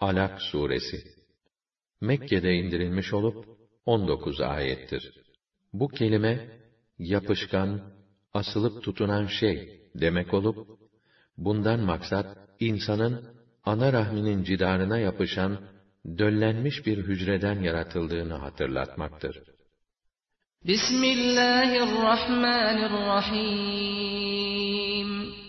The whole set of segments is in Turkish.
Alak suresi Mekke'de indirilmiş olup 19 ayettir. Bu kelime yapışkan, asılıp tutunan şey demek olup, bundan maksat insanın ana rahminin cidarına yapışan döllenmiş bir hücreden yaratıldığını hatırlatmaktır. Bismillahirrahmanirrahim.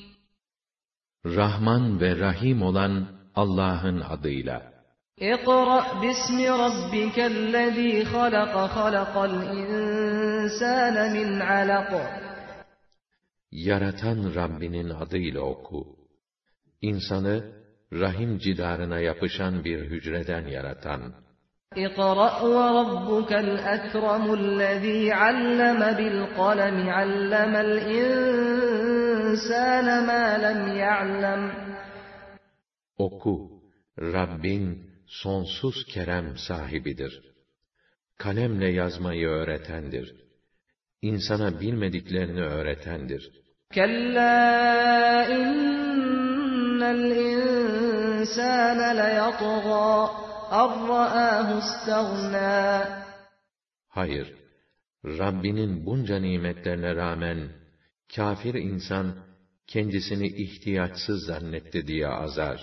Rahman ve Rahim olan Allah'ın adıyla. İqra bismi rabbikellezî halaka halakal insâne min alaq. Yaratan Rabbinin adıyla oku. İnsanı rahim cidarına yapışan bir hücreden yaratan. İqra ve rabbukel ekremüllezî alleme bil kalemi allemel insâne mâ lem ya'lem. Oku, Rabbin sonsuz kerem sahibidir. Kalemle yazmayı öğretendir. İnsana bilmediklerini öğretendir. Kellâ innel insâne leyatgâ arra'âhu istaghnâ. Hayır, Rabbinin bunca nimetlerine rağmen kafir insan kendisini ihtiyaçsız zannetti diye azar.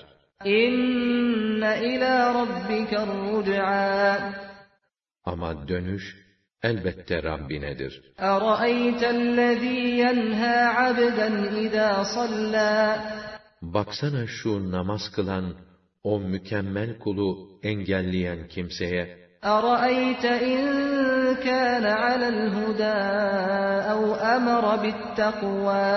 İnne ilâ rabbiker ruc'a. Ama dönüş elbette Rabbinedir. Eraeytellezî yenhâ abden izâ sallâ. Baksana şu namaz kılan, o mükemmel kulu engelleyen kimseye. Eraeyte in kâne alel hudâ ev emre bittekvâ.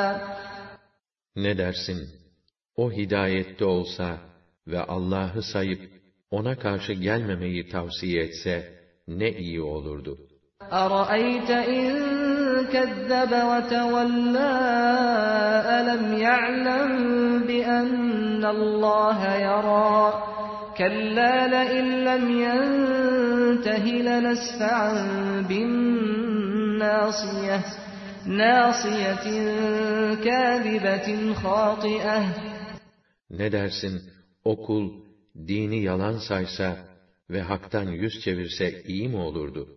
Ne dersin? O hidayette olsa ve Allah'ı sayıp ona karşı gelmemeyi tavsiye etse ne iyi olurdu. أَرَأَيْتَ إِنْ كَذَّبَ وَتَوَلَّى أَلَمْ يَعْلَمْ بِأَنَّ اللَّهَ يَرَى كَلَّا لَئِنْ لَمْ يَنْتَهِ لَنَسْفَعًا بِالنَّاصِيَةِ نَاصِيَةٍ كَاذِبَةٍ خَاطِئَةٍ. Ne dersin, o kul dini yalan saysa ve haktan yüz çevirse iyi mi olurdu?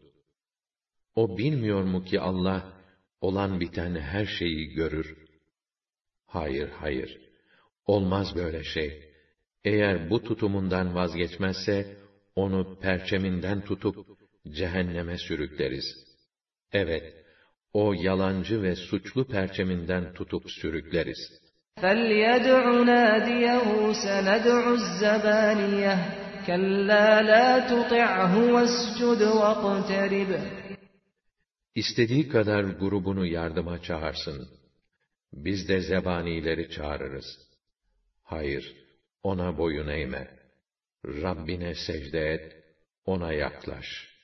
O bilmiyor mu ki Allah, olan biten her şeyi görür? Hayır, hayır. Olmaz böyle şey. Eğer bu tutumundan vazgeçmezse, onu perçeminden tutup cehenneme sürükleriz. Evet, o yalancı ve suçlu perçeminden tutup sürükleriz. فَلْيَدْعُ نَادِيَهُ سَنَدْعُ الزَّبَانِيَةَ كَلَّا لَا تُطِعْهُ وَاسْجُدْ وَاقْتَرِبْ. İstediği kadar grubunu yardıma çağırsın. Biz de zebanileri çağırırız. Hayır, ona boyun eğme. Rabbine secde et, ona yaklaş.